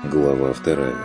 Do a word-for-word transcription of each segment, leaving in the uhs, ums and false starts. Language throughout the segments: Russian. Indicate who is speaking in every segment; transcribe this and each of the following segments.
Speaker 1: Глава вторая.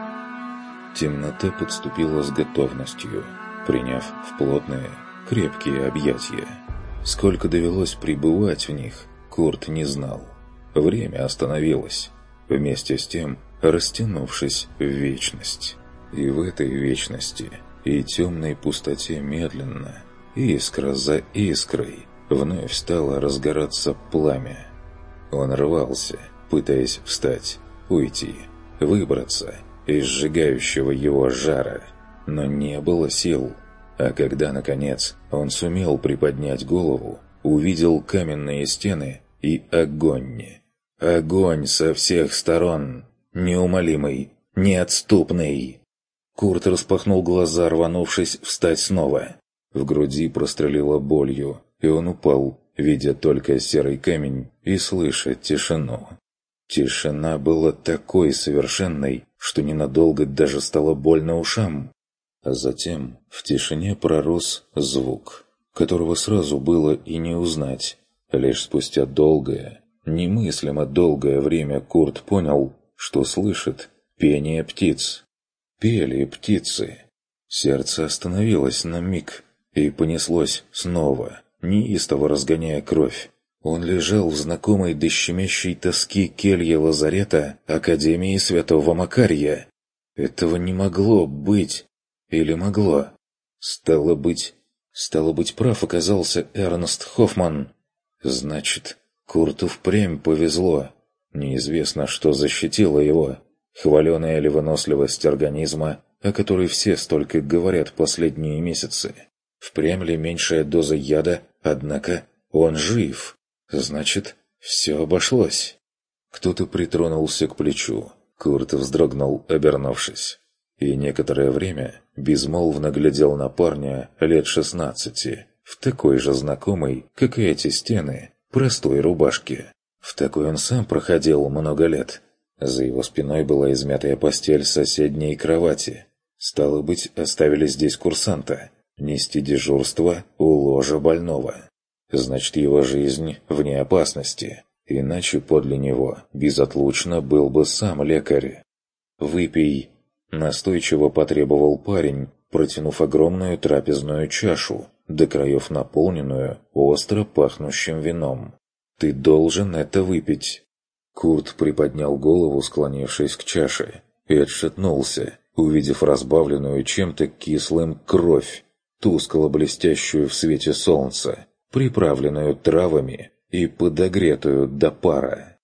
Speaker 1: Темнота подступила с готовностью, приняв в плотные, крепкие объятия. Сколько довелось пребывать в них, Курт не знал. Время остановилось, вместе с тем растянувшись в вечность. И в этой вечности и темной пустоте медленно, искра за искрой, вновь стало разгораться пламя. Он рвался, пытаясь встать, уйти, выбраться из сжигающего его жара, но не было сил. А когда, наконец, он сумел приподнять голову, увидел каменные стены и огонь. Огонь со всех сторон, неумолимый, неотступный. Курт распахнул глаза, рванувшись встать снова. В груди прострелило болью, и он упал, видя только серый камень и слыша тишину. Тишина была такой совершенной, что ненадолго даже стало больно ушам. А затем в тишине пророс звук, которого сразу было и не узнать. Лишь спустя долгое, немыслимо долгое время Курт понял, что слышит пение птиц. Пели птицы. Сердце остановилось на миг и понеслось снова, неистово разгоняя кровь. Он лежал в знакомой до щемящей тоски келье лазарета Академии Святого Макария. Этого не могло быть. Или могло? Стало быть... Стало быть, прав оказался Эрнст Хоффман. Значит, Курту впрямь повезло. Неизвестно, что защитило его. Хваленая ли выносливость организма, о которой все столько говорят последние месяцы. Впрямь ли меньшая доза яда, однако он жив. Значит, все обошлось. Кто-то притронулся к плечу. Курт вздрогнул, обернувшись. И некоторое время безмолвно глядел на парня лет шестнадцати, в такой же знакомой, как и эти стены, простой рубашке. В такой он сам проходил много лет. За его спиной была измятая постель соседней кровати. Стало быть, оставили здесь курсанта, нести дежурство у ложа больного. Значит, его жизнь вне опасности, иначе подле него безотлучно был бы сам лекарь. «Выпей», — настойчиво потребовал парень, протянув огромную трапезную чашу, до краев наполненную остро пахнущим вином. «Ты должен это выпить». Курт приподнял голову, склонившись к чаше, и отшатнулся, увидев разбавленную чем-то кислым кровь, тускло блестящую в свете солнца, приправленную травами и подогретую до пара.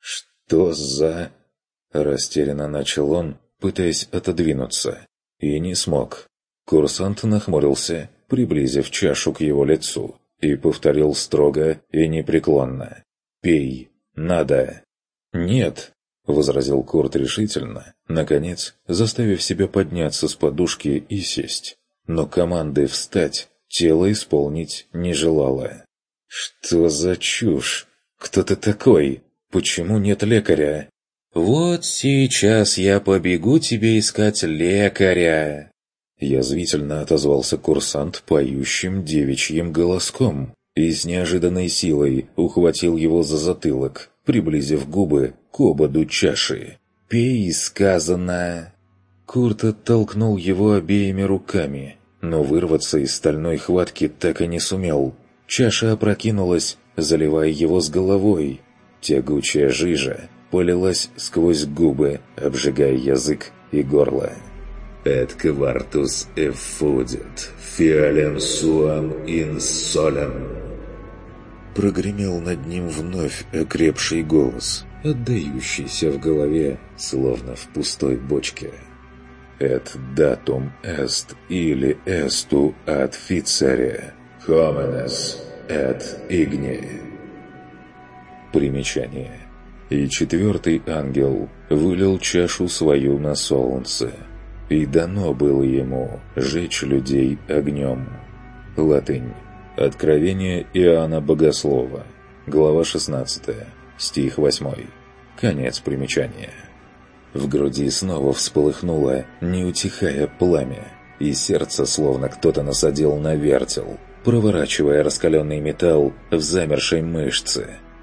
Speaker 1: «Что за...» – растерянно начал он, пытаясь отодвинуться, и не смог. Курсант нахмурился, приблизив чашу к его лицу, и повторил строго и непреклонно: «Пей, надо!» «Нет!» – возразил Курт решительно, наконец, заставив себя подняться с подушки и сесть. Но команды «встать» тело исполнить не желало. «Что за чушь? Кто ты такой? Почему нет лекаря?» «Вот сейчас я побегу тебе искать лекаря!» Язвительно отозвался курсант поющим девичьим голоском и с неожиданной силой ухватил его за затылок, приблизив губы к ободу чаши. «Пей, сказано!» Курт оттолкнул его обеими руками, но вырваться из стальной хватки так и не сумел. Чаша опрокинулась, заливая его с головой. Тягучая жижа полилась сквозь губы, обжигая язык и горло. «Et quartus effudit, fialem suam in solem». Прогремел над ним вновь окрепший голос, отдающийся в голове, словно в пустой бочке. «Et datum est ili estu ad ficere, homines et igni». Примечание. И четвертый ангел вылил чашу свою на солнце, и дано было ему жечь людей огнем. Латынь. Откровение Иоанна Богослова. Глава шестнадцатая. Стих восьмой. Конец примечания. В груди снова всполыхнуло, не утихая пламя, и сердце словно кто-то насадил на вертел, проворачивая раскаленный металл в замершей мышце.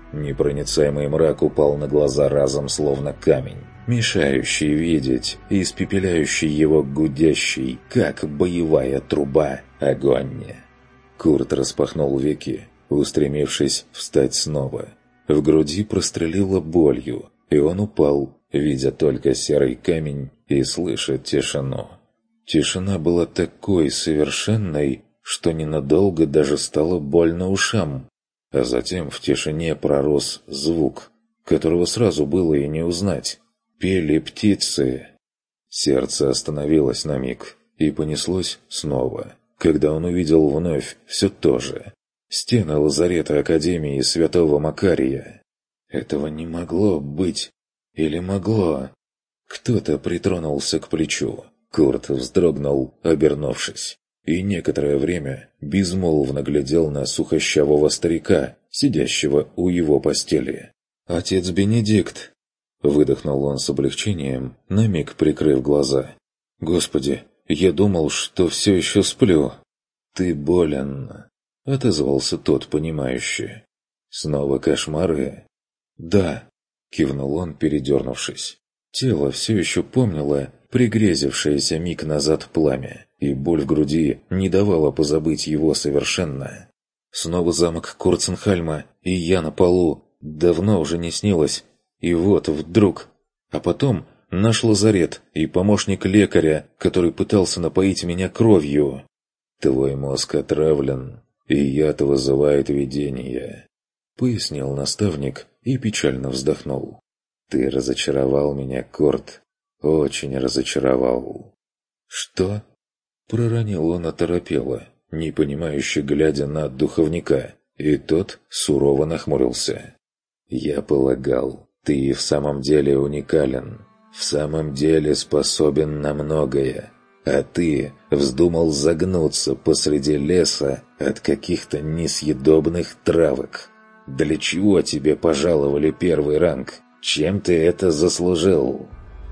Speaker 1: Непроницаемый мрак упал на глаза разом, словно камень, мешающий видеть и испепеляющий его гудящий, как боевая труба, огонь. Курт распахнул веки, устремившись встать снова. В груди прострелило болью, и он упал, видя только серый камень и слыша тишину. Тишина была такой совершенной, что ненадолго даже стало больно ушам. А затем в тишине пророс звук, которого сразу было и не узнать. Пели птицы. Сердце остановилось на миг и понеслось снова, когда он увидел вновь все то же. Стены лазарета Академии Святого Макария. Этого не могло быть. Или могло? Кто-то притронулся к плечу. Курт вздрогнул, обернувшись, и некоторое время безмолвно глядел на сухощавого старика, сидящего у его постели. «Отец Бенедикт!» — выдохнул он с облегчением, на миг прикрыв глаза. «Господи, я думал, что все еще сплю!» «Ты болен!» — отозвался тот, понимающий. «Снова кошмары?» «Да!» — кивнул он, передернувшись. Тело все еще помнило пригрезившееся миг назад пламя, и боль в груди не давала позабыть его совершенно. Снова замок Курценхальма, и я на полу. Давно уже не снилось. И вот вдруг... А потом наш лазарет и помощник лекаря, который пытался напоить меня кровью. «Твой мозг отравлен, и яд вызывает видение», — пояснил наставник и печально вздохнул. «Ты разочаровал меня, Курт. Очень разочаровал». «Что?» — проронил он оторопело, непонимающе глядя на духовника, и тот сурово нахмурился. «Я полагал, ты и в самом деле уникален, в самом деле способен на многое, а ты вздумал загнуться посреди леса от каких-то несъедобных травок. Для чего тебе пожаловали первый ранг? Чем ты это заслужил?»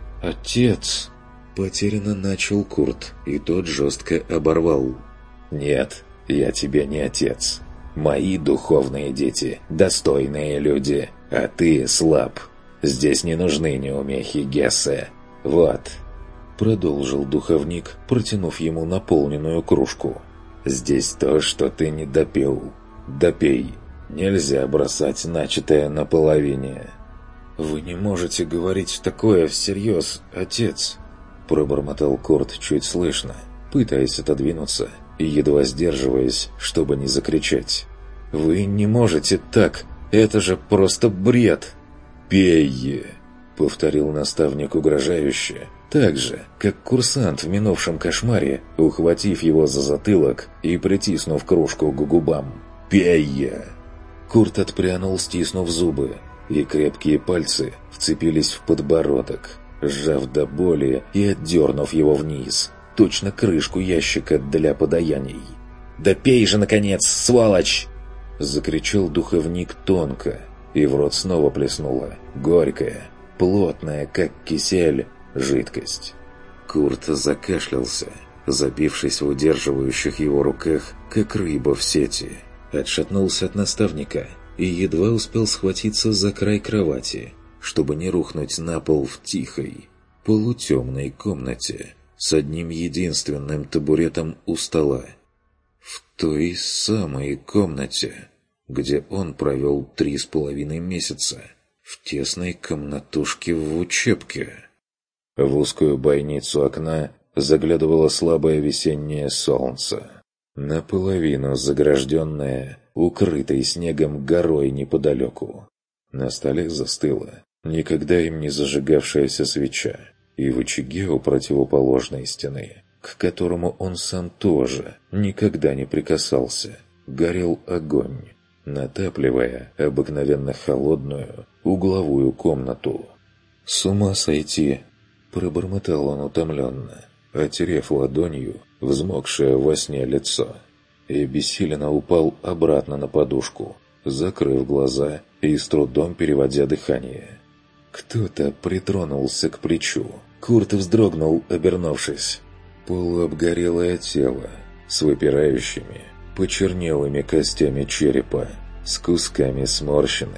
Speaker 1: «Отец!» — потерянно начал Курт, и тот жестко оборвал. «Нет, я тебе не отец. Мои духовные дети — достойные люди, а ты слаб. Здесь не нужны неумехи Гессе. Вот!» Продолжил духовник, протянув ему наполненную кружку. «Здесь то, что ты не допил. Допей. Нельзя бросать начатое наполовине». «Вы не можете говорить такое всерьез, отец!» Пробормотал Курт чуть слышно, пытаясь отодвинуться и едва сдерживаясь, чтобы не закричать. «Вы не можете так! Это же просто бред!» «Пей!» — повторил наставник угрожающе, так же, как курсант в минувшем кошмаре, ухватив его за затылок и притиснув кружку к губам. «Пей!» Курт отпрянул, стиснув зубы, и крепкие пальцы вцепились в подбородок, сжав до боли и отдернув его вниз, точно крышку ящика для подаяний. «Да пей же, наконец, сволочь!» — закричал духовник тонко, и в рот снова плеснула горькая, плотная, как кисель, жидкость. Курт закашлялся, забившись в удерживающих его руках, как рыба в сети. Отшатнулся от наставника и едва успел схватиться за край кровати, чтобы не рухнуть на пол в тихой, полутемной комнате с одним единственным табуретом у стола. В той самой комнате, где он провел три с половиной месяца, в тесной комнатушке в учебке. В узкую бойницу окна заглядывало слабое весеннее солнце, наполовину загражденное, укрытой снегом горой неподалеку. На столе застыла никогда им не зажигавшаяся свеча, и в очаге у противоположной стены, к которому он сам тоже никогда не прикасался, горел огонь, натапливая обыкновенно холодную угловую комнату. «С ума сойти!» – пробормотал он утомленно, отерев ладонью взмокшее во сне лицо, и бессиленно упал обратно на подушку, закрыв глаза и с трудом переводя дыхание. Кто-то притронулся к плечу. Курт вздрогнул, обернувшись. Полуобгорелое тело с выпирающими, почернелыми костями черепа, с кусками сморщенных,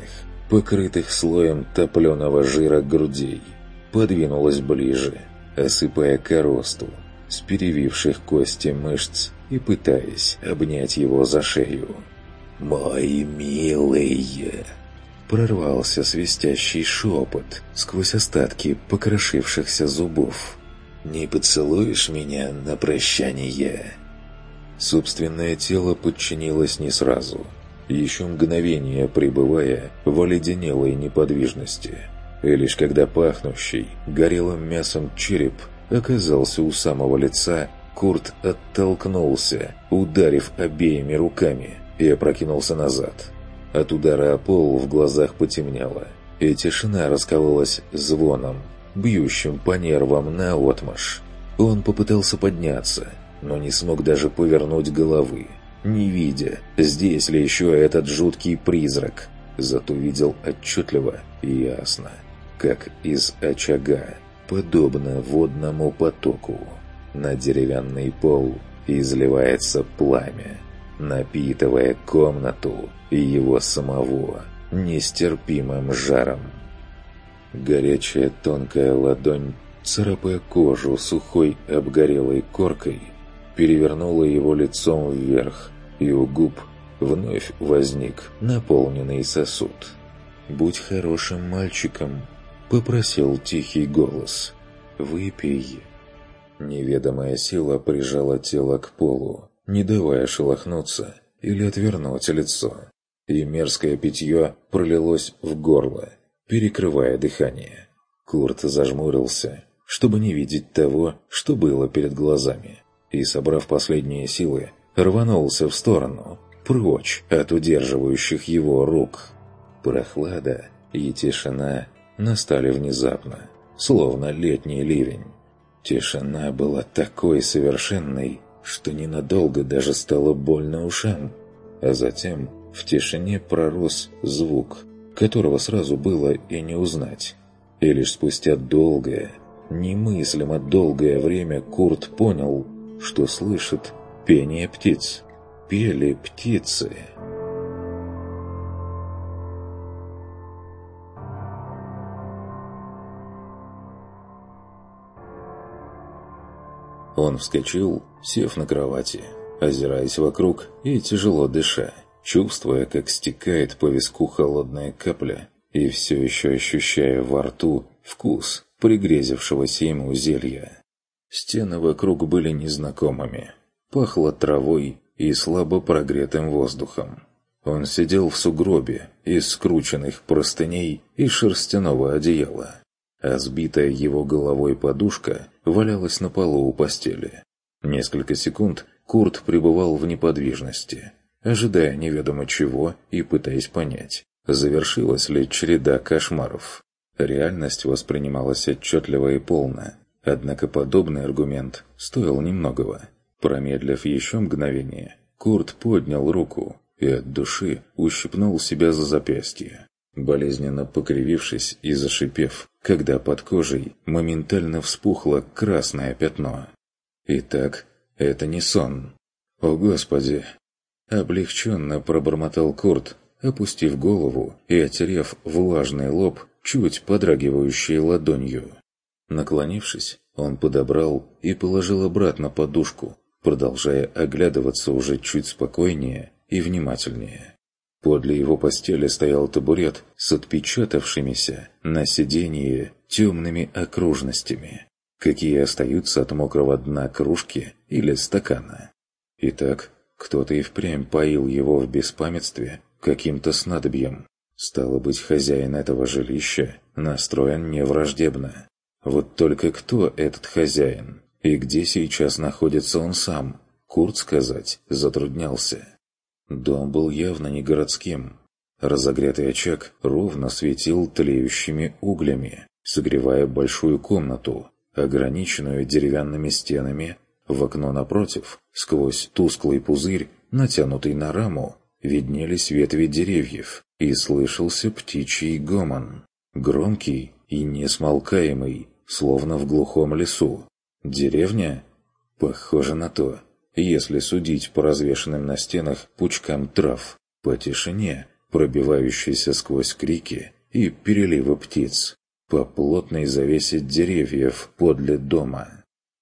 Speaker 1: покрытых слоем топленого жира грудей, подвинулась ближе, осыпая коросту с перевивших кости мышц и пытаясь обнять его за шею. «Мой милый!» Прорвался свистящий шепот сквозь остатки покрошившихся зубов. «Не поцелуешь меня на прощание?» Собственное тело подчинилось не сразу, еще мгновение пребывая в оледенелой неподвижности. И лишь когда пахнущий горелым мясом череп оказался у самого лица, Курт оттолкнулся, ударив обеими руками, и опрокинулся назад. От удара о пол в глазах потемнело, и тишина раскололась звоном, бьющим по нервам наотмашь. Он попытался подняться, но не смог даже повернуть головы, не видя, здесь ли еще этот жуткий призрак. Зато видел отчетливо и ясно, как из очага, подобно водному потоку, на деревянный пол изливается пламя, напитывая комнату и его самого нестерпимым жаром. Горячая тонкая ладонь, царапая кожу сухой обгорелой коркой, перевернула его лицом вверх, и у губ вновь возник наполненный сосуд. «Будь хорошим мальчиком», — попросил тихий голос. «Выпей». Неведомая сила прижала тело к полу, не давая шелохнуться или отвернуть лицо, и мерзкое питье пролилось в горло, перекрывая дыхание. Курт зажмурился, чтобы не видеть того, что было перед глазами, и, собрав последние силы, рванулся в сторону, прочь от удерживающих его рук. Прохлада и тишина настали внезапно, словно летний ливень. Тишина была такой совершенной, что ненадолго даже стало больно ушам, а затем в тишине пророс звук, которого сразу было и не узнать. И лишь спустя долгое, немыслимо долгое время Курт понял, что слышит пение птиц. Пели птицы. Он вскочил, сев на кровати, озираясь вокруг и тяжело дыша, чувствуя, как стекает по виску холодная капля, и все еще ощущая во рту вкус пригрезившегося ему зелья. Стены вокруг были незнакомыми, пахло травой и слабо прогретым воздухом. Он сидел в сугробе из скрученных простыней и шерстяного одеяла, а сбитая его головой подушка валялась на полу у постели. Несколько секунд Курт пребывал в неподвижности, ожидая неведомо чего и пытаясь понять, завершилась ли череда кошмаров. Реальность воспринималась отчетливо и полно, однако подобный аргумент стоил немногого. Промедлив еще мгновение, Курт поднял руку и от души ущипнул себя за запястье, болезненно покривившись и зашипев, когда под кожей моментально вспухло красное пятно. Итак, это не сон. О, Господи! Облегченно пробормотал Курт, опустив голову и отерев влажный лоб чуть подрагивающей ладонью. Наклонившись, он подобрал и положил обратно подушку, продолжая оглядываться уже чуть спокойнее и внимательнее. Подле его постели стоял табурет с отпечатавшимися на сиденье темными окружностями, какие остаются от мокрого дна кружки или стакана. Итак, кто-то и впрямь поил его в беспамятстве каким-то снадобьем. Стало быть, хозяин этого жилища настроен невраждебно. Вот только кто этот хозяин и где сейчас находится он сам, Курт сказать затруднялся. Дом был явно не городским. Разогретый очаг ровно светил тлеющими углями, согревая большую комнату, ограниченную деревянными стенами. В окно напротив, сквозь тусклый пузырь, натянутый на раму, виднелись ветви деревьев, и слышался птичий гомон, громкий и несмолкаемый, словно в глухом лесу. Деревня? Похоже на то. Если судить по развешанным на стенах пучкам трав, по тишине, пробивающийся сквозь крики и переливы птиц, по плотной завесе деревьев подле дома.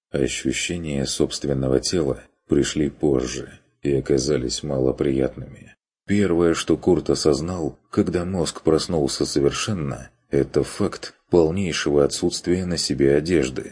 Speaker 1: Ощущения собственного тела пришли позже и оказались малоприятными. Первое, что Курт осознал, когда мозг проснулся совершенно, это факт полнейшего отсутствия на себе одежды.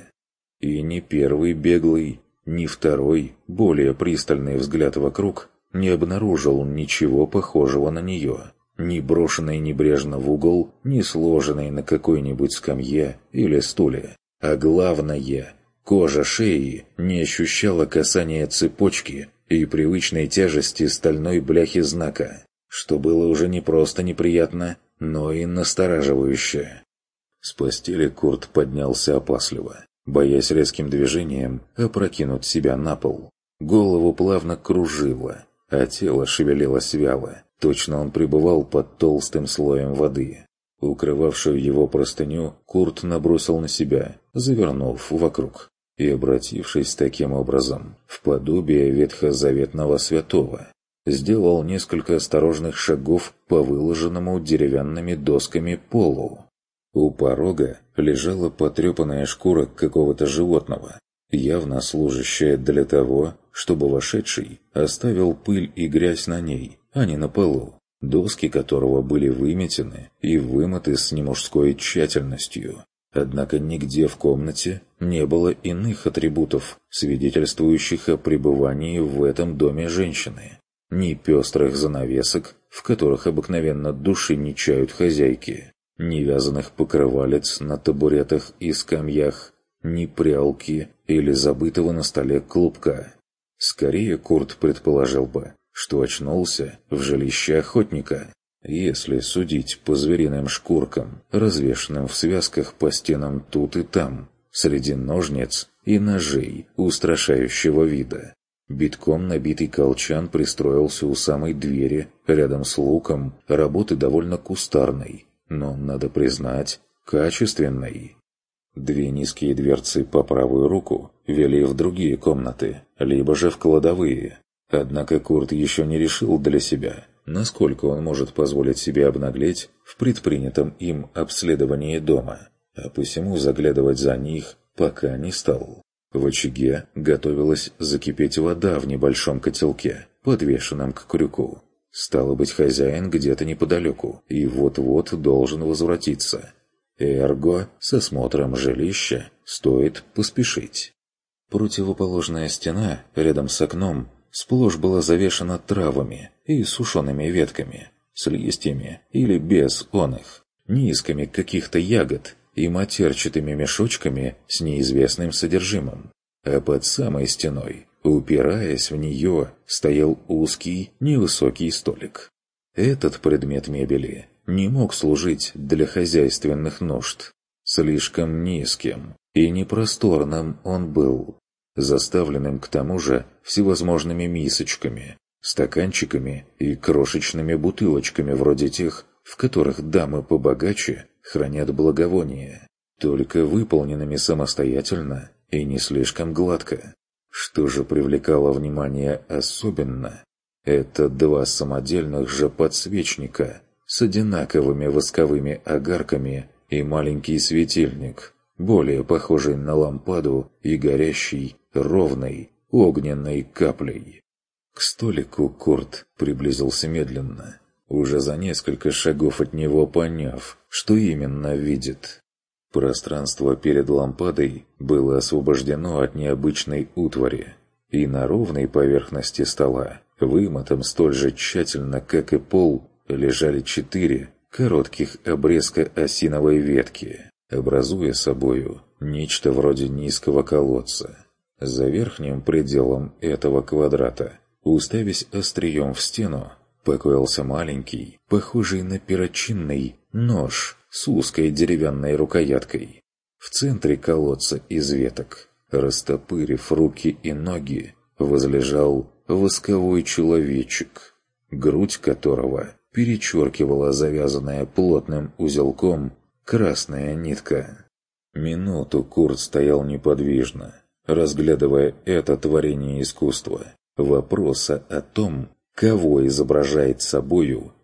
Speaker 1: И ни первый беглый, ни второй, более пристальный взгляд вокруг не обнаружил ничего похожего на нее, ни брошенной небрежно в угол, ни сложенной на какой-нибудь скамье или стуле. А главное, кожа шеи не ощущала касания цепочки и привычной тяжести стальной бляхи знака, что было уже не просто неприятно, но и настораживающе. С постели Курт поднялся опасливо, боясь резким движением опрокинуть себя на пол. Голову плавно кружило, а тело шевелилось вяло. Точно он пребывал под толстым слоем воды. Укрывавшую его простыню Курт набросил на себя, завернув вокруг, и обратившись таким образом в подобие ветхозаветного святого, сделал несколько осторожных шагов по выложенному деревянными досками полу. У порога лежала потрепанная шкура какого-то животного, явно служащая для того, чтобы вошедший оставил пыль и грязь на ней, а не на полу, доски которого были выметены и вымыты с немужской тщательностью. Однако нигде в комнате не было иных атрибутов, свидетельствующих о пребывании в этом доме женщины. Ни пестрых занавесок, в которых обыкновенно души не чают хозяйки, ни вязаных покрывалец на табуретах и скамьях, ни прялки или забытого на столе клубка. Скорее Курт предположил бы, что очнулся в жилище охотника, если судить по звериным шкуркам, развешанным в связках по стенам тут и там, среди ножниц и ножей устрашающего вида. Битком набитый колчан пристроился у самой двери, рядом с луком, работы довольно кустарной, но, надо признать, качественной. Две низкие дверцы по правую руку вели в другие комнаты, либо же в кладовые. Однако Курт еще не решил для себя, насколько он может позволить себе обнаглеть в предпринятом им обследовании дома, а посему заглядывать за них пока не стал. В очаге готовилась закипеть вода в небольшом котелке, подвешенном к крюку. Стало быть, хозяин где-то неподалеку и вот-вот должен возвратиться. Эрго, с осмотром жилища стоит поспешить. Противоположная стена, рядом с окном, сплошь была завешана травами и сушеными ветками, с листьями или без оных, низками каких-то ягод и матерчатыми мешочками с неизвестным содержимым. А под самой стеной, упираясь в нее, стоял узкий, невысокий столик. Этот предмет мебели не мог служить для хозяйственных нужд. Слишком низким и непросторным он был, заставленным к тому же всевозможными мисочками, стаканчиками и крошечными бутылочками вроде тех, в которых дамы побогаче хранят благовония, только выполненными самостоятельно и не слишком гладко. Что же привлекало внимание особенно, это два самодельных же подсвечника с одинаковыми восковыми огарками и маленький светильник, более похожий на лампаду и горящий ровной огненной каплей. К столику Курт приблизился медленно, уже за несколько шагов от него поняв, что именно видит. Пространство перед лампадой было освобождено от необычной утвари, и на ровной поверхности стола, вымытом столь же тщательно, как и пол, лежали четыре коротких обрезка осиновой ветки, образуя собою нечто вроде низкого колодца. За верхним пределом этого квадрата, уставясь острием в стену, покоился маленький, похожий на перочинный, нож с узкой деревянной рукояткой. В центре колодца из веток, растопырив руки и ноги, возлежал восковой человечек, грудь которого перечеркивала завязанная плотным узелком красная нитка. Минуту Курт стоял неподвижно, разглядывая это творение искусства. Вопроса о том, кого изображает собою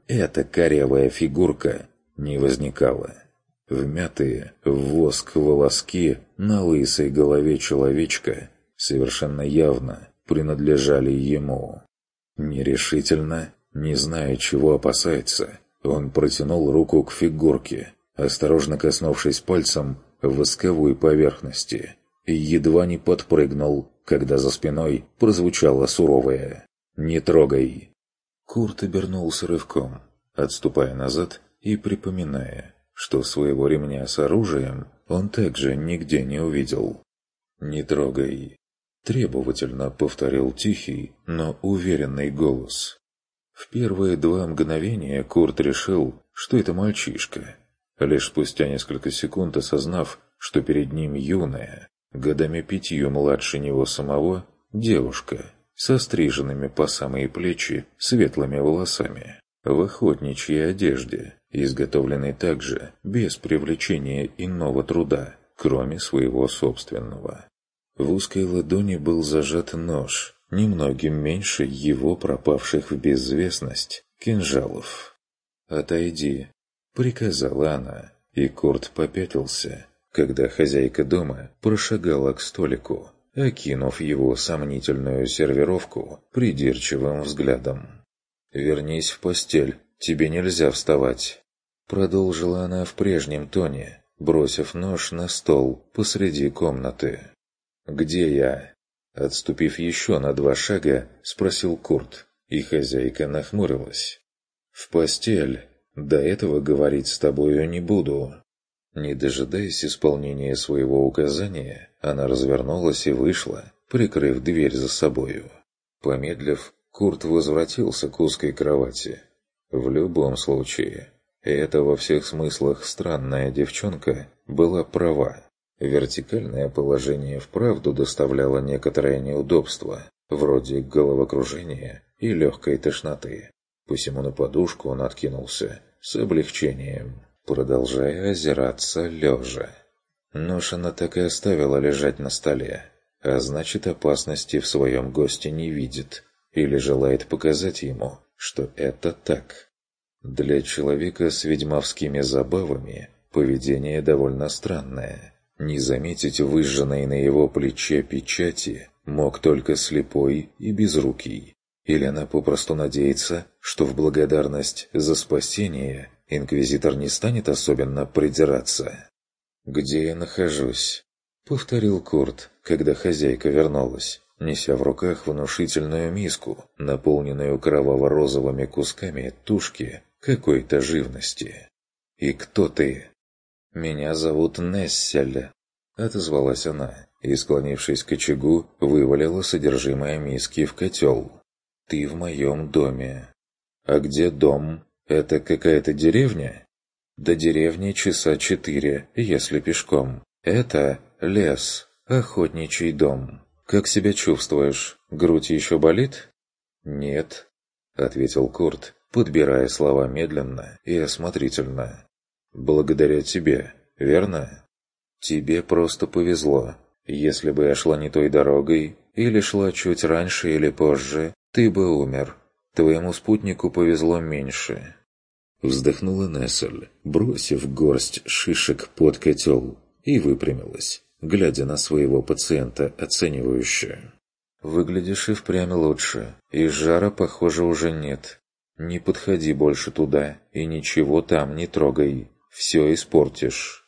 Speaker 1: эта корявая фигурка не возникала. Вмятые в воск волоски на лысой голове человечка совершенно явно принадлежали ему. Нерешительно, не зная, чего опасается, он протянул руку к фигурке, осторожно коснувшись пальцем восковой поверхности, и едва не подпрыгнул, когда за спиной прозвучало суровое «Не трогай!». Курт обернулся рывком, отступая назад и припоминая, что своего ремня с оружием он также нигде не увидел. «Не трогай!» — требовательно повторил тихий, но уверенный голос. В первые два мгновения Курт решил, что это мальчишка. Лишь спустя несколько секунд осознав, что перед ним юная, годами пятью младше него самого, девушка со стриженными по самые плечи светлыми волосами, в охотничьей одежде, изготовленной также без привлечения иного труда, кроме своего собственного. В узкой ладони был зажат нож, немногим меньше его пропавших в безвестность кинжалов. «Отойди», — приказала она, и Курт попятился, когда хозяйка дома прошагала к столику, окинув его сомнительную сервировку придирчивым взглядом. «Вернись в постель, тебе нельзя вставать», — продолжила она в прежнем тоне, бросив нож на стол посреди комнаты. «Где я?» Отступив еще на два шага, спросил Курт, и хозяйка нахмурилась. «В постель. До этого говорить с тобою не буду». Не дожидаясь исполнения своего указания, она развернулась и вышла, прикрыв дверь за собою. Помедлив, Курт возвратился к узкой кровати. В любом случае, эта во всех смыслах странная девчонка была права. Вертикальное положение вправду доставляло некоторое неудобство, вроде головокружения и легкой тошноты. Посему на подушку он откинулся с облегчением, продолжая озираться лежа. Нож она так и оставила лежать на столе, а значит, опасности в своем госте не видит или желает показать ему, что это так. Для человека с ведьмовскими забавами поведение довольно странное. Не заметить выжженной на его плече печати мог только слепой и безрукий. Или она попросту надеется, что в благодарность за спасение инквизитор не станет особенно придираться. «Где я нахожусь?» — повторил Курт, когда хозяйка вернулась, неся в руках внушительную миску, наполненную кроваво-розовыми кусками тушки какой-то живности. «И кто ты?» «Меня зовут Нессель», — отозвалась она, и, склонившись к очагу, вывалила содержимое миски в котел. «Ты в моем доме». «А где дом? Это какая-то деревня?» «До деревни часа четыре, если пешком. Это лес, охотничий дом. Как себя чувствуешь? Грудь еще болит?» «Нет», — ответил Курт, подбирая слова медленно и осмотрительно. «Благодаря тебе, верно? Тебе просто повезло. Если бы я шла не той дорогой, или шла чуть раньше или позже, ты бы умер. Твоему спутнику повезло меньше». Вздохнула Нессель, бросив горсть шишек под котел, и выпрямилась, глядя на своего пациента оценивающе. «Выглядишь и впрямь лучше, и жара, похоже, уже нет. Не подходи больше туда, и ничего там не трогай. Все испортишь».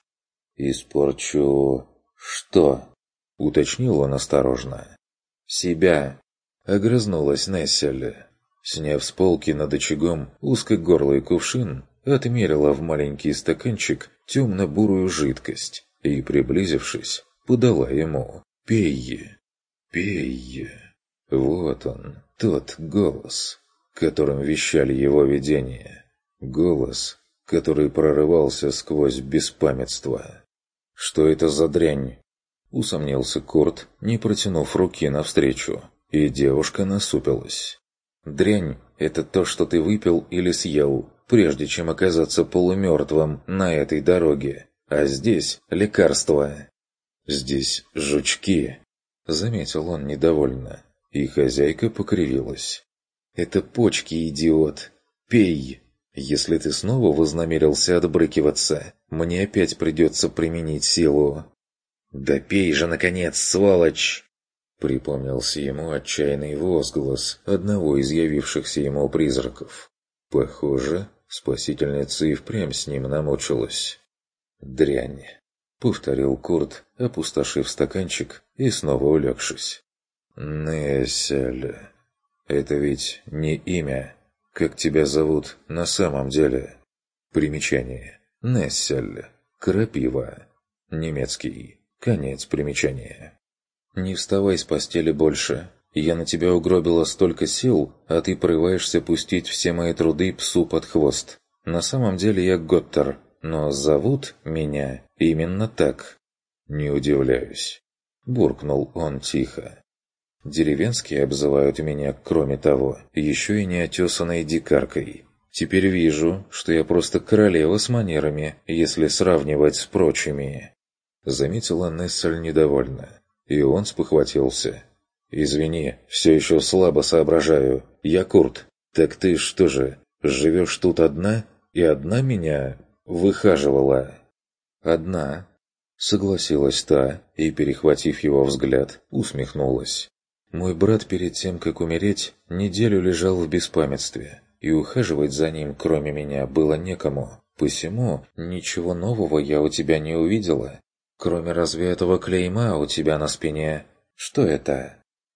Speaker 1: «Испорчу... что?» — уточнил он осторожно. «Себя», — огрызнулась Нессель. Сняв с полки над очагом узкогорлый кувшин, отмерила в маленький стаканчик темно-бурую жидкость и, приблизившись, подала ему. «Пей! Пей!» Вот он, тот голос, которым вещали его видения. Голос, который прорывался сквозь беспамятство. «Что это за дрянь?» — усомнился Курт, не протянув руки навстречу, и девушка насупилась. «Дрянь — это то, что ты выпил или съел, прежде чем оказаться полумертвым на этой дороге. А здесь лекарства». «Здесь жучки», — заметил он недовольно, и хозяйка покривилась. «Это почки, идиот. Пей. Если ты снова вознамерился отбрыкиваться, мне опять придется применить силу». «Да пей же, наконец, сволочь!» Припомнился ему отчаянный возглас одного из явившихся ему призраков. Похоже, спасительница и впрямь с ним намучилась. «Дрянь!» — повторил Курт, опустошив стаканчик и снова улегшись. «Нессель, это ведь не имя. Как тебя зовут на самом деле?» Примечание. Нессель. Крапива. Немецкий. Конец примечания. «Не вставай с постели больше. Я на тебя угробила столько сил, а ты порываешься пустить все мои труды псу под хвост. На самом деле я Готтер, но зовут меня именно так». «Не удивляюсь», — буркнул он тихо. «Деревенские обзывают меня, кроме того, еще и неотесанной дикаркой. Теперь вижу, что я просто королева с манерами, если сравнивать с прочими». Заметила Нессель недовольно, и он спохватился. «Извини, все еще слабо соображаю. Я Курт. Так ты что же, живешь тут одна? И одна меня выхаживала?» «Одна», — согласилась та и, перехватив его взгляд, усмехнулась. «Мой брат перед тем, как умереть, неделю лежал в беспамятстве, и ухаживать за ним, кроме меня, было некому. Посему ничего нового я у тебя не увидела, кроме разве этого клейма у тебя на спине. Что это?»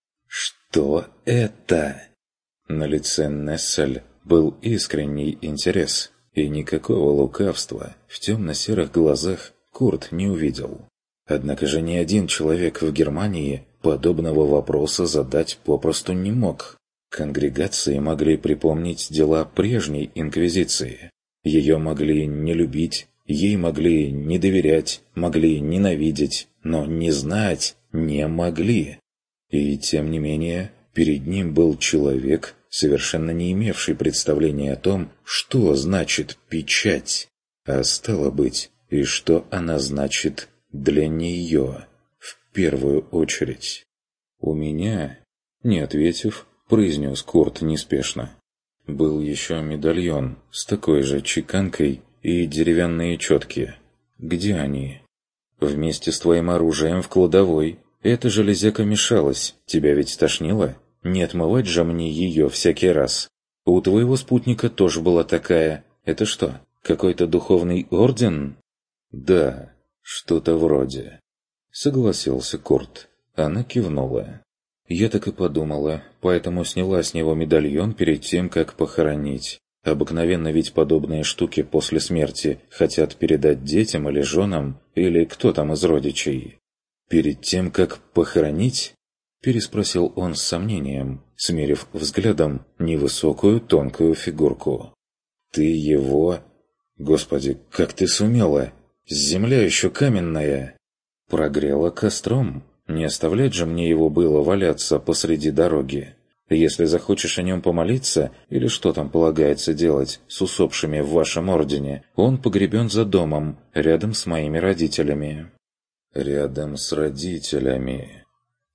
Speaker 1: «Что это?» На лице Нессель был искренний интерес, и никакого лукавства в темно-серых глазах Курт не увидел. Однако же ни один человек в Германии подобного вопроса задать попросту не мог. Конгрегации могли припомнить дела прежней инквизиции. Ее могли не любить, ей могли не доверять, могли ненавидеть, но не знать не могли. И тем не менее, перед ним был человек, совершенно не имевший представления о том, что значит печать, а стало быть, и что она значит для нее, в первую очередь. «У меня», не ответив, произнес Курт неспешно. «Был еще медальон с такой же чеканкой и деревянные четки. Где они?» «Вместе с твоим оружием в кладовой. Эта железяка мешалась. Тебя ведь тошнило? Не отмывать же мне ее всякий раз. У твоего спутника тоже была такая. Это что, какой-то духовный орден?» «Да, что-то вроде», — согласился Курт. Она кивнула. «Я так и подумала, поэтому сняла с него медальон перед тем, как похоронить. Обыкновенно ведь подобные штуки после смерти хотят передать детям или женам, или кто там из родичей». «Перед тем, как похоронить?» – переспросил он с сомнением, смерив взглядом невысокую тонкую фигурку. «Ты его... Господи, как ты сумела? Земля еще каменная!» «Прогрела костром. Не оставлять же мне его было валяться посреди дороги. Если захочешь о нем помолиться, или что там полагается делать с усопшими в вашем ордене, он погребен за домом, рядом с моими родителями». «Рядом с родителями...»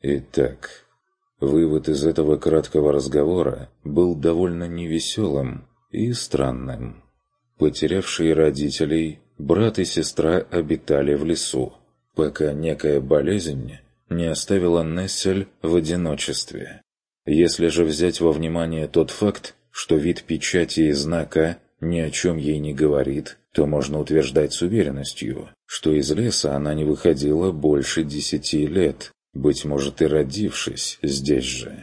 Speaker 1: Итак, вывод из этого краткого разговора был довольно невеселым и странным. Потерявшие родителей, брат и сестра обитали в лесу, пока некая болезнь не оставила Нессель в одиночестве. Если же взять во внимание тот факт, что вид печати и знака ни о чем ей не говорит, то можно утверждать с уверенностью, что из леса она не выходила больше десяти лет, быть может и родившись здесь же.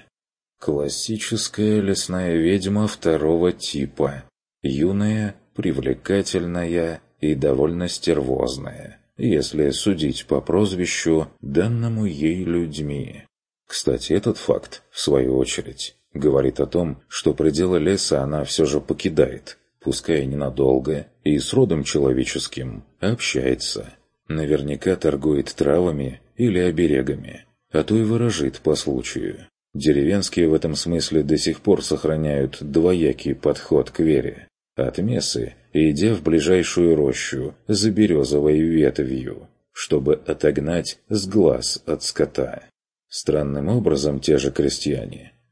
Speaker 1: Классическая лесная ведьма второго типа, юная, привлекательная и довольно стервозная, если судить по прозвищу, данному ей людьми. Кстати, этот факт, в свою очередь, говорит о том, что пределы леса она все же покидает, пускай и ненадолго, и с родом человеческим общается. Наверняка торгует травами или оберегами, а то и ворожит по случаю. Деревенские в этом смысле до сих пор сохраняют двоякий подход к вере. От мессы, идя в ближайшую рощу за березовой ветвью, чтобы отогнать с глаз от скота. Странным образом те же крестьяне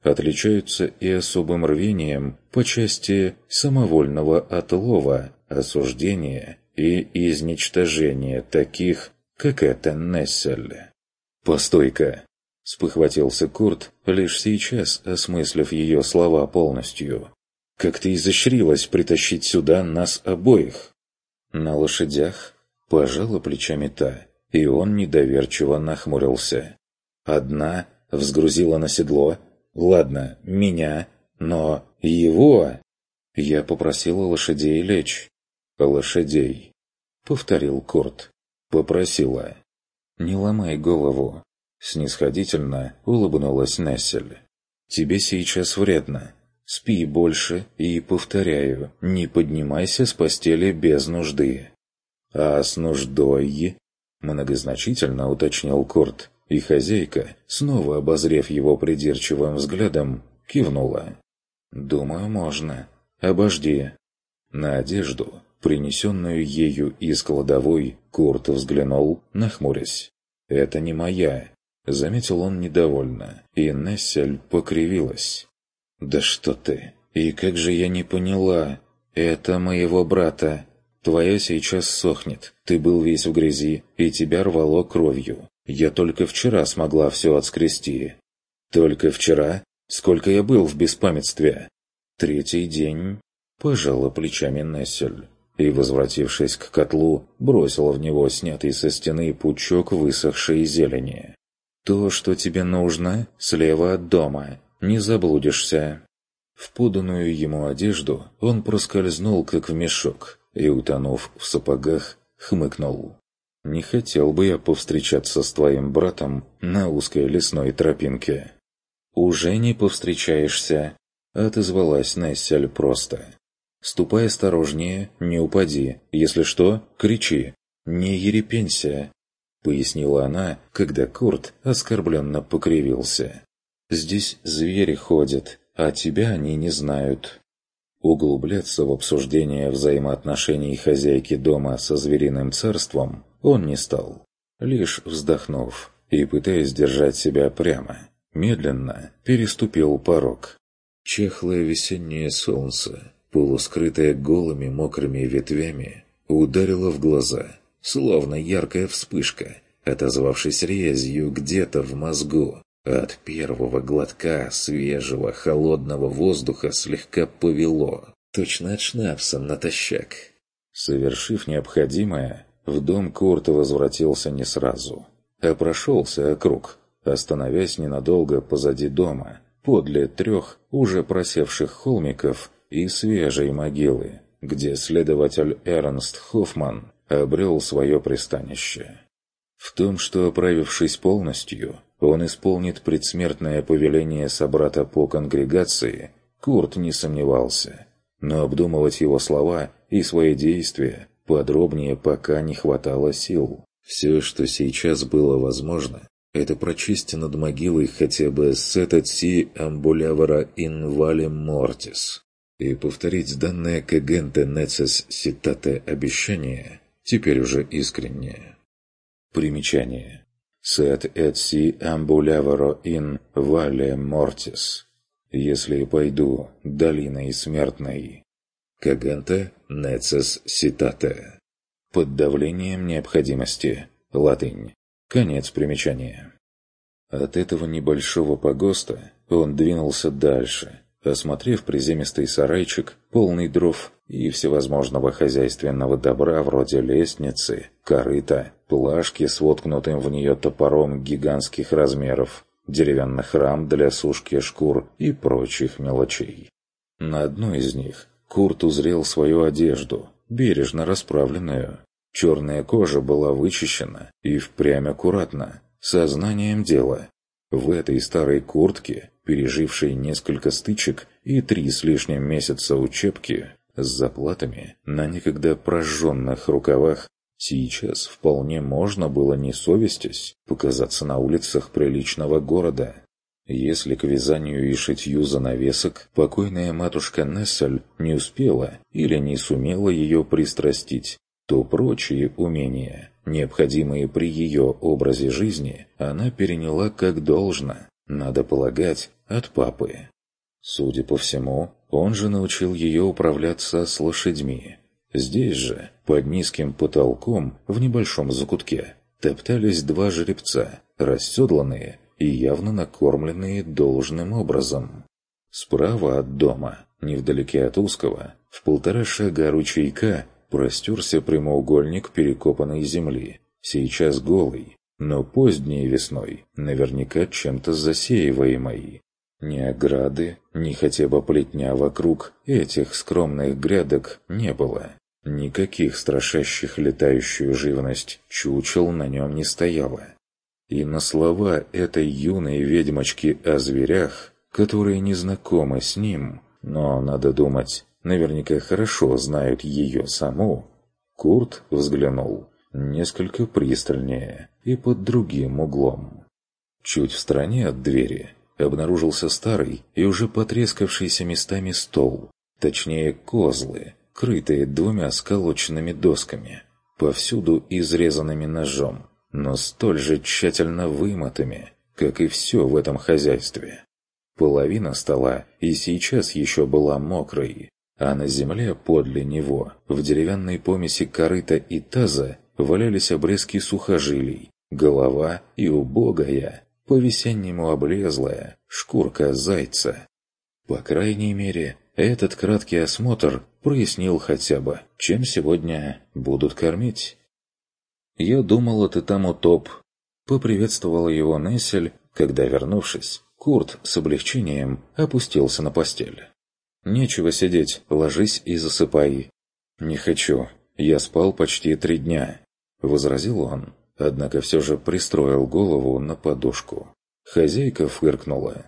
Speaker 1: отличаются и особым рвением по части самовольного отлова, осуждения и изничтожения таких, как эта Нессель. «Постой-ка!» — спохватился Курт, лишь сейчас осмыслив ее слова полностью. «Как ты изощрилась притащить сюда нас обоих?» «На лошадях?» — пожала плечами та, и он недоверчиво нахмурился. «Одна взгрузила на седло. Ладно, меня, но его...» «Я попросила лошадей лечь». «Лошадей», — повторил Курт. «Попросила». «Не ломай голову», — снисходительно улыбнулась Нессель. «Тебе сейчас вредно. Спи больше и, повторяю, не поднимайся с постели без нужды». «А с нуждой?» — многозначительно уточнил Курт, и хозяйка, снова обозрев его придирчивым взглядом, кивнула. «Думаю, можно. Обожди». На одежду, принесенную ею из кладовой, Курт взглянул, нахмурясь. «Это не моя», — заметил он недовольно, и Нессель покривилась. «Да что ты! И как же я не поняла! Это моего брата! Твоя сейчас сохнет, ты был весь в грязи, и тебя рвало кровью. Я только вчера смогла все отскрести». «Только вчера? Сколько я был в беспамятстве?» «Третий день», — пожала плечами Нессель, и, возвратившись к котлу, бросила в него снятый со стены пучок высохшей зелени. «То, что тебе нужно, слева от дома, не заблудишься». В поданную ему одежду он проскользнул, как в мешок, и, утонув в сапогах, хмыкнул. «Не хотел бы я повстречаться с твоим братом на узкой лесной тропинке». «Уже не повстречаешься», — отозвалась Нессель просто. «Ступай осторожнее, не упади. Если что, кричи. Не ерепенься», — пояснила она, когда Курт оскорбленно покривился. «Здесь звери ходят, а тебя они не знают». Углубляться в обсуждение взаимоотношений хозяйки дома со звериным царством он не стал. Лишь вздохнув и пытаясь держать себя прямо, медленно переступил порог. Чахлое весеннее солнце, полускрытое голыми мокрыми ветвями, ударило в глаза, словно яркая вспышка, отозвавшись резью где-то в мозгу. От первого глотка свежего холодного воздуха слегка повело, точно от шнапса натощак. Совершив необходимое, в дом Курт возвратился не сразу, а прошелся округ, остановясь ненадолго позади дома, подле трех уже просевших холмиков и свежей могилы, где следователь Эрнст Хоффман обрел свое пристанище. В том, что, оправившись полностью, он исполнит предсмертное повеление собрата по конгрегации, Курт не сомневался, но обдумывать его слова и свои действия подробнее пока не хватало сил. Все, что сейчас было возможно, это прочесть над могилой хотя бы «Сетет си амбулявара ин вале мортис» и повторить данное «Кагенте нецес ситате» обещание, теперь уже искреннее. Примечание. «Сет эт си амбуляваро ин вале мортис» «Если пойду долиной смертной». «Кагенте нецес ситате» «Под давлением необходимости». Латынь. Конец примечания. От этого небольшого погоста он двинулся дальше, осмотрев приземистый сарайчик, полный дров и всевозможного хозяйственного добра вроде лестницы, корыта, плашки с воткнутым в нее топором гигантских размеров, деревянных рам для сушки шкур и прочих мелочей. На одной из них Курт узрел свою одежду, бережно расправленную. Черная кожа была вычищена и впрямь аккуратна, сознанием дела. В этой старой куртке, пережившей несколько стычек и три с лишним месяца учебки, с заплатами на некогда прожженных рукавах, сейчас вполне можно было, не совестясь, показаться на улицах приличного города. Если к вязанию и шитью занавесок покойная матушка Нессель не успела или не сумела ее пристрастить, то прочие умения, необходимые при ее образе жизни, она переняла как должно. Надо полагать, от папы. Судя по всему, он же научил ее управляться с лошадьми. Здесь же, под низким потолком, в небольшом закутке, топтались два жеребца, расседланные и явно накормленные должным образом. Справа от дома, невдалеке от узкого, в полтора шага ручейка, простерся прямоугольник перекопанной земли, сейчас голый, но поздней весной, наверняка чем-то засеиваемой. Ни ограды, ни хотя бы плетня вокруг этих скромных грядок не было. Никаких страшащих летающую живность чучел на нем не стояло. И на слова этой юной ведьмочки о зверях, которые не знакомы с ним, но, надо думать, наверняка хорошо знают ее саму, Курт взглянул несколько пристальнее и под другим углом. Чуть в стороне от двери обнаружился старый и уже потрескавшийся местами стол, точнее козлы, крытые двумя сколоченными досками, повсюду изрезанными ножом, но столь же тщательно вымытыми, как и все в этом хозяйстве. Половина стола и сейчас еще была мокрой, а на земле подле него, в деревянной помеси корыта и таза, валялись обрезки сухожилий, голова и убогая, по-весеннему облезлая, шкурка зайца. По крайней мере, этот краткий осмотр прояснил хотя бы, чем сегодня будут кормить. «Я думала, ты там утоп», — поприветствовала его Нессель, когда, вернувшись, Курт с облегчением опустился на постель. «Нечего сидеть, ложись и засыпай». «Не хочу, я спал почти три дня», — возразил он, однако все же пристроил голову на подушку. Хозяйка фыркнула.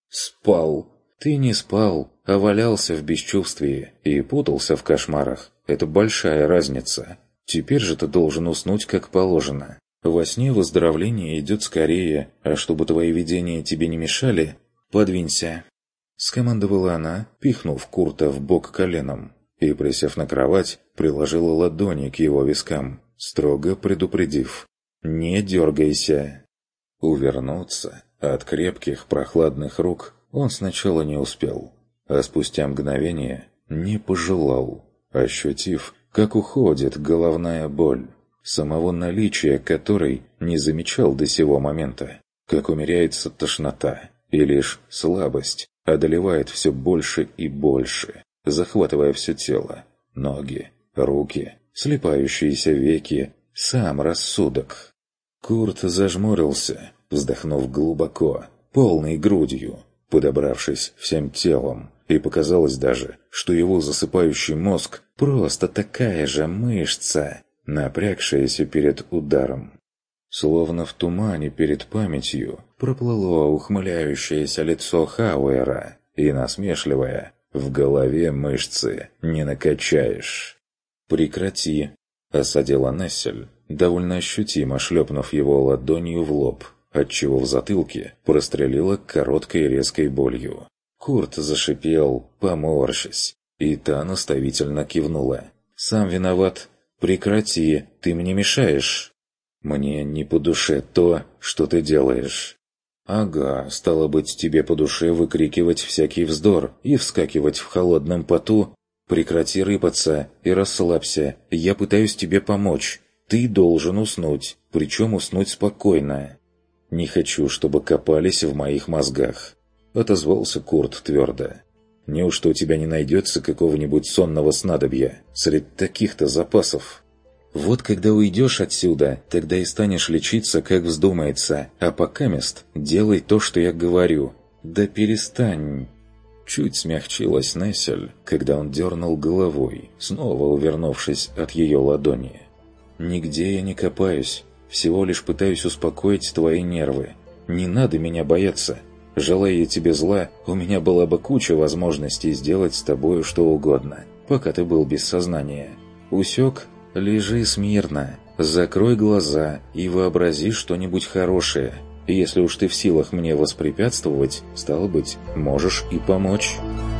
Speaker 1: «Спал? Ты не спал, а валялся в бесчувствии и путался в кошмарах. Это большая разница. Теперь же ты должен уснуть как положено. Во сне выздоровление идет скорее, а чтобы твои видения тебе не мешали, подвинься». Скомандовала она, пихнув Курта в бок коленом, и, присев на кровать, приложила ладони к его вискам, строго предупредив: «Не дергайся». Увернуться от крепких прохладных рук он сначала не успел, а спустя мгновение не пожелал, ощутив, как уходит головная боль, самого наличия которой не замечал до сего момента, как умеряется тошнота, и лишь слабость одолевает все больше и больше, захватывая все тело, ноги, руки, слипающиеся веки, сам рассудок. Курт зажмурился, вздохнув глубоко, полной грудью, подобравшись всем телом, и показалось даже, что его засыпающий мозг просто такая же мышца, напрягшаяся перед ударом. Словно в тумане перед памятью проплыло ухмыляющееся лицо Хауэра и насмешливое: «В голове мышцы не накачаешь». «Прекрати», — осадила Нессель, довольно ощутимо шлепнув его ладонью в лоб, отчего в затылке прострелила короткой резкой болью. Курт зашипел, поморщись, и та наставительно кивнула. «Сам виноват. Прекрати, ты мне мешаешь». «Мне не по душе то, что ты делаешь». «Ага, стало быть, тебе по душе выкрикивать всякий вздор и вскакивать в холодном поту. Прекрати рыпаться и расслабься, я пытаюсь тебе помочь. Ты должен уснуть, причем уснуть спокойно». «Не хочу, чтобы копались в моих мозгах», — отозвался Курт твердо. «Неужто у тебя не найдется какого-нибудь сонного снадобья среди таких-то запасов?» «Вот когда уйдешь отсюда, тогда и станешь лечиться, как вздумается, а покамест делай то, что я говорю. Да перестань!» Чуть смягчилась Нессель, когда он дернул головой, снова увернувшись от ее ладони. «Нигде я не копаюсь, всего лишь пытаюсь успокоить твои нервы. Не надо меня бояться. Желая я тебе зла, у меня была бы куча возможностей сделать с тобою что угодно, пока ты был без сознания. Усек? Лежи смирно, закрой глаза и вообрази что-нибудь хорошее. Если уж ты в силах мне воспрепятствовать, стало быть, можешь и помочь».